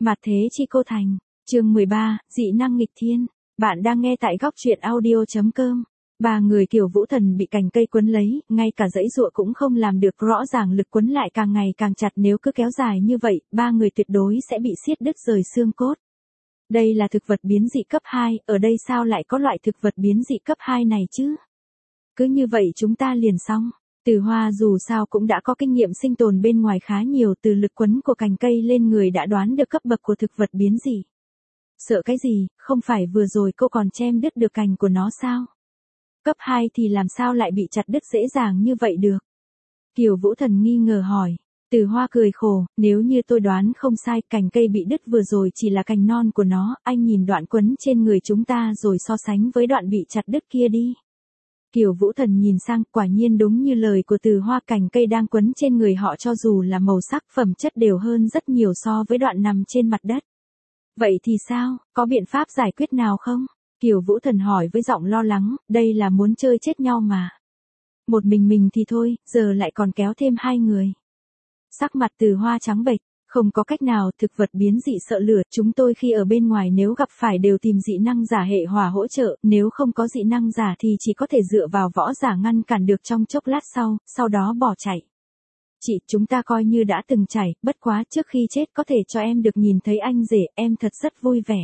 Mặt thế chi cô thành, chương 13, dị năng nghịch thiên. Bạn đang nghe tại góc truyện audio.com. Ba người Kiều Vũ Thần bị cành cây quấn lấy, ngay cả giãy giụa cũng không làm được, rõ ràng lực quấn lại càng ngày càng chặt, nếu cứ kéo dài như vậy, ba người tuyệt đối sẽ bị xiết đứt rời xương cốt. Đây là thực vật biến dị cấp 2, ở đây sao lại có loại thực vật biến dị cấp 2 này chứ? Cứ như vậy chúng ta liền xong. Từ Hoa dù sao cũng đã có kinh nghiệm sinh tồn bên ngoài khá nhiều, từ lực quấn của cành cây lên người đã đoán được cấp bậc của thực vật biến dị. Sợ cái gì, không phải vừa rồi cô còn chém đứt được cành của nó sao? Cấp 2 thì làm sao lại bị chặt đứt dễ dàng như vậy được? Kiều Vũ Thần nghi ngờ hỏi. Từ Hoa cười khổ, nếu như tôi đoán không sai, cành cây bị đứt vừa rồi chỉ là cành non của nó, anh nhìn đoạn quấn trên người chúng ta rồi so sánh với đoạn bị chặt đứt kia đi. Kiều Vũ Thần nhìn sang, quả nhiên đúng như lời của Từ Hoa, cành cây đang quấn trên người họ cho dù là màu sắc phẩm chất đều hơn rất nhiều so với đoạn nằm trên mặt đất. Vậy thì sao, có biện pháp giải quyết nào không? Kiều Vũ Thần hỏi với giọng lo lắng, đây là muốn chơi chết nhau mà. Một mình thì thôi, giờ lại còn kéo thêm hai người. Sắc mặt Từ Hoa trắng bệch, không có cách nào, thực vật biến dị sợ lửa, chúng tôi khi ở bên ngoài nếu gặp phải đều tìm dị năng giả hệ hỏa hỗ trợ, nếu không có dị năng giả thì chỉ có thể dựa vào võ giả ngăn cản được trong chốc lát sau đó bỏ chạy. Chị, chúng ta coi như đã từng trải, bất quá trước khi chết có thể cho em được nhìn thấy anh rể, em thật rất vui vẻ.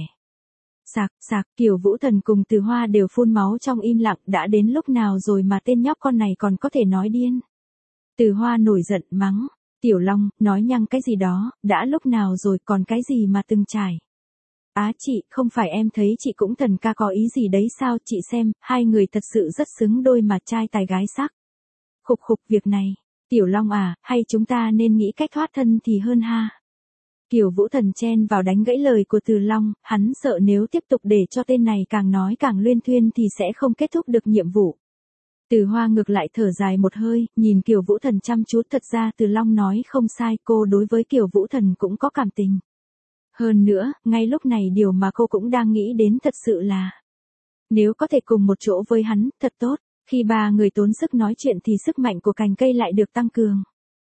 Sạc, Kiều Vũ Thần cùng Từ Hoa đều phun máu trong im lặng, đã đến lúc nào rồi mà tên nhóc con này còn có thể nói điên. Từ Hoa nổi giận mắng. Tiểu Long, nói nhăng cái gì đó, đã lúc nào rồi còn cái gì mà từng trải. Chị, không phải em thấy chị cũng thần ca có ý gì đấy sao, chị xem, hai người thật sự rất xứng đôi mà trai tài gái sắc. Khục việc này, Tiểu Long hay chúng ta nên nghĩ cách thoát thân thì hơn ha. Kiều Vũ Thần chen vào đánh gãy lời của Từ Long, hắn sợ nếu tiếp tục để cho tên này càng nói càng luyên thuyên thì sẽ không kết thúc được nhiệm vụ. Từ Hoa ngược lại thở dài một hơi, nhìn Kiều Vũ Thần chăm chú, thật ra Từ Long nói không sai, cô đối với Kiều Vũ Thần cũng có cảm tình. Hơn nữa, ngay lúc này điều mà cô cũng đang nghĩ đến thật sự là, nếu có thể cùng một chỗ với hắn, thật tốt, khi ba người tốn sức nói chuyện thì sức mạnh của cành cây lại được tăng cường.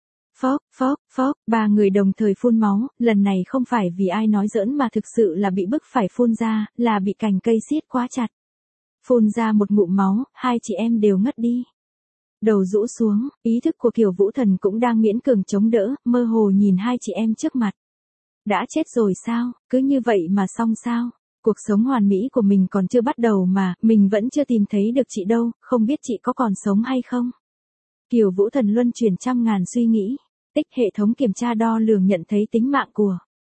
Phốc, ba người đồng thời phun máu, lần này không phải vì ai nói giỡn mà thực sự là bị bức phải phun ra, là bị cành cây siết quá chặt. Phun ra một ngụm máu, hai chị em đều ngất đi. Đầu rũ xuống, ý thức của Kiều Vũ Thần cũng đang miễn cường chống đỡ, mơ hồ nhìn hai chị em trước mặt. Đã chết rồi sao, cứ như vậy mà xong sao? Cuộc sống hoàn mỹ của mình còn chưa bắt đầu mà, mình vẫn chưa tìm thấy được chị đâu, không biết chị có còn sống hay không? Kiều Vũ Thần luân chuyển trăm ngàn suy nghĩ. Tích, hệ thống kiểm tra đo lường nhận thấy tính mạng của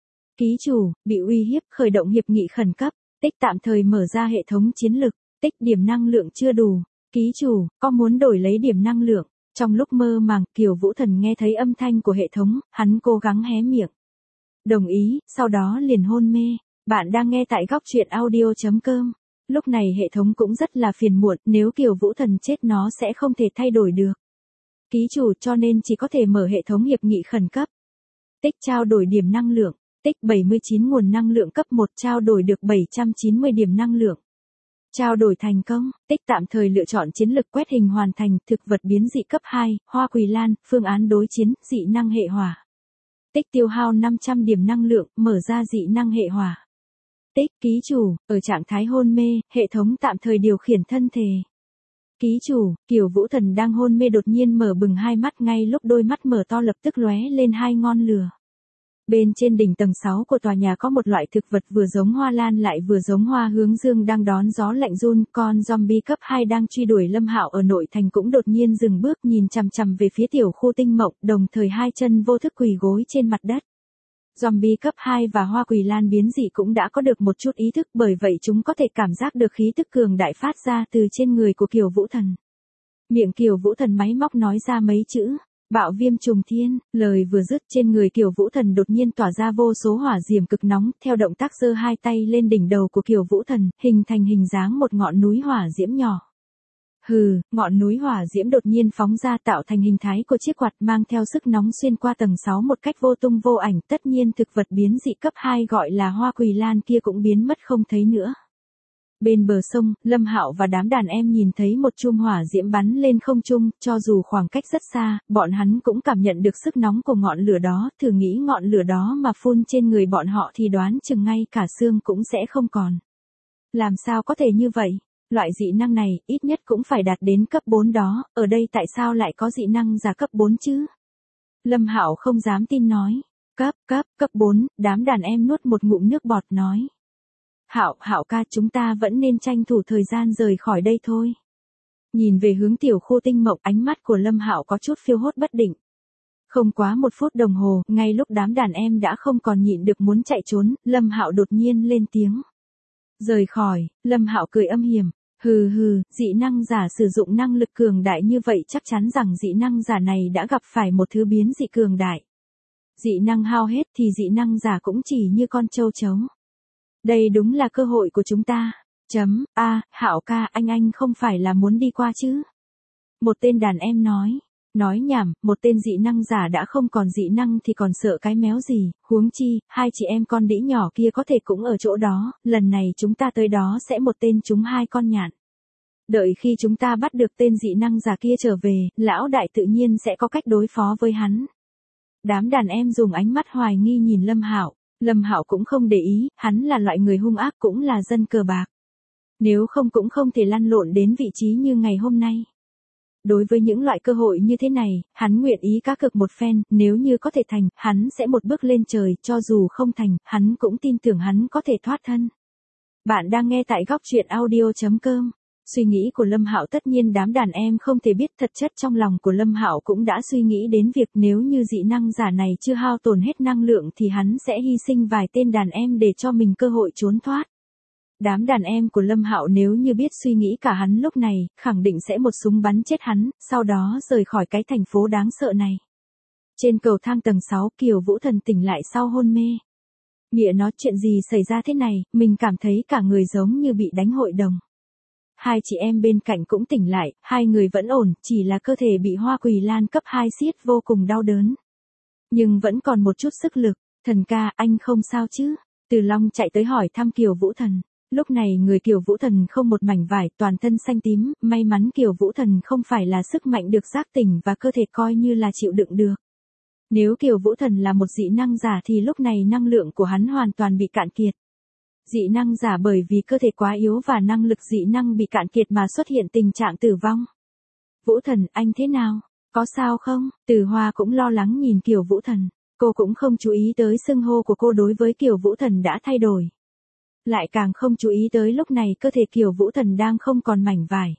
ký chủ, bị uy hiếp, khởi động hiệp nghị khẩn cấp. Tích, tạm thời mở ra hệ thống chiến lực. Tích, điểm năng lượng chưa đủ. Ký chủ, có muốn đổi lấy điểm năng lượng? Trong lúc mơ màng, Kiều Vũ Thần nghe thấy âm thanh của hệ thống, hắn cố gắng hé miệng. Đồng ý, sau đó liền hôn mê. Bạn đang nghe tại góc truyện audio.com. Lúc này hệ thống cũng rất là phiền muộn, nếu Kiều Vũ Thần chết nó sẽ không thể thay đổi được. Ký chủ, cho nên chỉ có thể mở hệ thống hiệp nghị khẩn cấp. Tích, trao đổi điểm năng lượng. Tích, 79 nguồn năng lượng cấp 1, trao đổi được 790 điểm năng lượng. Trao đổi thành công. Tích, tạm thời lựa chọn chiến lực quét hình hoàn thành, thực vật biến dị cấp 2, Hoa Quỳ Lan, phương án đối chiến, dị năng hệ hỏa. Tích, tiêu hao 500 điểm năng lượng, mở ra dị năng hệ hỏa. Tích, ký chủ, ở trạng thái hôn mê, hệ thống tạm thời điều khiển thân thể. Ký chủ, Kiều Vũ Thần đang hôn mê đột nhiên mở bừng hai mắt, ngay lúc đôi mắt mở to lập tức lóe lên hai ngọn lửa. Bên trên đỉnh tầng 6 của tòa nhà có một loại thực vật vừa giống hoa lan lại vừa giống hoa hướng dương đang đón gió lạnh run, con zombie cấp 2 đang truy đuổi Lâm Hạo ở nội thành cũng đột nhiên dừng bước nhìn chằm chằm về phía tiểu khu tinh mộng, đồng thời hai chân vô thức quỳ gối trên mặt đất. Zombie cấp 2 và Hoa Quỳ Lan biến dị cũng đã có được một chút ý thức, bởi vậy chúng có thể cảm giác được khí tức cường đại phát ra từ trên người của Kiều Vũ Thần. Miệng Kiều Vũ Thần máy móc nói ra mấy chữ, bạo viêm trùng thiên, lời vừa dứt trên người Kiều Vũ Thần đột nhiên tỏa ra vô số hỏa diễm cực nóng, theo động tác giơ hai tay lên đỉnh đầu của Kiều Vũ Thần, hình thành hình dáng một ngọn núi hỏa diễm nhỏ. Hừ, ngọn núi hỏa diễm đột nhiên phóng ra tạo thành hình thái của chiếc quạt mang theo sức nóng xuyên qua tầng 6 một cách vô tung vô ảnh, tất nhiên thực vật biến dị cấp 2 gọi là Hoa Quỳ Lan kia cũng biến mất không thấy nữa. Bên bờ sông, Lâm Hạo và đám đàn em nhìn thấy một chùm hỏa diễm bắn lên không trung, cho dù khoảng cách rất xa, bọn hắn cũng cảm nhận được sức nóng của ngọn lửa đó, thử nghĩ ngọn lửa đó mà phun trên người bọn họ thì đoán chừng ngay cả xương cũng sẽ không còn. Làm sao có thể như vậy? Loại dị năng này, ít nhất cũng phải đạt đến cấp 4 đó, ở đây tại sao lại có dị năng giả cấp 4 chứ? Lâm Hạo không dám tin nói. Cấp 4, đám đàn em nuốt một ngụm nước bọt nói. Hạo ca, chúng ta vẫn nên tranh thủ thời gian rời khỏi đây thôi. Nhìn về hướng tiểu khu tinh mộng, ánh mắt của Lâm Hạo có chút phiêu hốt bất định. Không quá 1 phút đồng hồ, ngay lúc đám đàn em đã không còn nhịn được muốn chạy trốn, Lâm Hạo đột nhiên lên tiếng. Rời khỏi, Lâm Hạo cười âm hiểm. Hừ, dị năng giả sử dụng năng lực cường đại như vậy chắc chắn rằng dị năng giả này đã gặp phải một thứ biến dị cường đại. Dị năng hao hết thì dị năng giả cũng chỉ như con trâu trống. Đây đúng là cơ hội của chúng ta. Hạo ca, anh không phải là muốn đi qua chứ? Một tên đàn em nói. Nói nhảm, một tên dị năng giả đã không còn dị năng thì còn sợ cái méo gì, huống chi, 2 chị em con đĩ nhỏ kia có thể cũng ở chỗ đó, lần này chúng ta tới đó sẽ một tên trúng 2 con nhạn. Đợi khi chúng ta bắt được tên dị năng giả kia trở về, lão đại tự nhiên sẽ có cách đối phó với hắn. Đám đàn em dùng ánh mắt hoài nghi nhìn Lâm Hạo. Lâm Hạo cũng không để ý, hắn là loại người hung ác cũng là dân cờ bạc. Nếu không cũng không thể lăn lộn đến vị trí như ngày hôm nay. Đối với những loại cơ hội như thế này, hắn nguyện ý cá cược một phen, nếu như có thể thành, hắn sẽ một bước lên trời, cho dù không thành, hắn cũng tin tưởng hắn có thể thoát thân. Bạn đang nghe tại góc truyện audio.com. Suy nghĩ của Lâm Hạo tất nhiên đám đàn em không thể biết, thật chất trong lòng của Lâm Hạo cũng đã suy nghĩ đến việc nếu như dị năng giả này chưa hao tổn hết năng lượng thì hắn sẽ hy sinh vài tên đàn em để cho mình cơ hội trốn thoát. Đám đàn em của Lâm Hạo nếu như biết suy nghĩ cả hắn lúc này, khẳng định sẽ một súng bắn chết hắn, sau đó rời khỏi cái thành phố đáng sợ này. Trên cầu thang tầng 6, Kiều Vũ Thần tỉnh lại sau hôn mê. Nghĩa nó chuyện gì xảy ra thế này, mình cảm thấy cả người giống như bị đánh hội đồng. 2 chị em bên cạnh cũng tỉnh lại, 2 người vẫn ổn, chỉ là cơ thể bị Hoa Quỳ Lan cấp 2 siết vô cùng đau đớn. Nhưng vẫn còn một chút sức lực. Thần ca, anh không sao chứ? Từ Long chạy tới hỏi thăm Kiều Vũ Thần. Lúc này người Kiều Vũ Thần không một mảnh vải, toàn thân xanh tím, may mắn Kiều Vũ Thần không phải là sức mạnh được giác tỉnh và cơ thể coi như là chịu đựng được. Nếu Kiều Vũ Thần là một dị năng giả thì lúc này năng lượng của hắn hoàn toàn bị cạn kiệt. Dị năng giả bởi vì cơ thể quá yếu và năng lực dị năng bị cạn kiệt mà xuất hiện tình trạng tử vong. Vũ Thần, anh thế nào? Có sao không? Từ Hoa cũng lo lắng nhìn Kiều Vũ Thần. Cô cũng không chú ý tới xưng hô của cô đối với Kiều Vũ Thần đã thay đổi. Lại càng không chú ý tới lúc này cơ thể Kiều Vũ Thần đang không còn mảnh vải.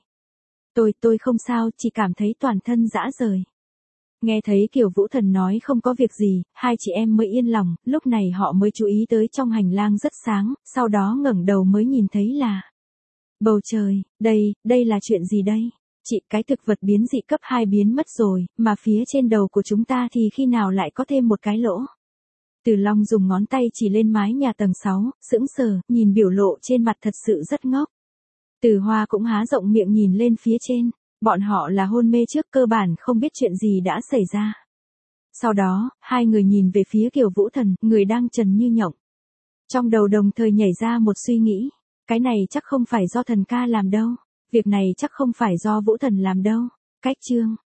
Tôi không sao, chỉ cảm thấy toàn thân rã rời. Nghe thấy Kiều Vũ Thần nói không có việc gì, 2 chị em mới yên lòng, lúc này họ mới chú ý tới trong hành lang rất sáng, sau đó ngẩng đầu mới nhìn thấy là bầu trời. Đây là chuyện gì đây? Chị, cái thực vật biến dị cấp 2 biến mất rồi, mà phía trên đầu của chúng ta thì khi nào lại có thêm một cái lỗ? Từ Long dùng ngón tay chỉ lên mái nhà tầng 6, sững sờ, nhìn biểu lộ trên mặt thật sự rất ngốc. Từ Hoa cũng há rộng miệng nhìn lên phía trên. Bọn họ là hôn mê trước, cơ bản không biết chuyện gì đã xảy ra. Sau đó, 2 người nhìn về phía Kiều Vũ Thần, người đang trần như nhộng. Trong đầu đồng thời nhảy ra một suy nghĩ. Cái này chắc không phải do thần ca làm đâu. Việc này chắc không phải do Vũ Thần làm đâu. Cách chương.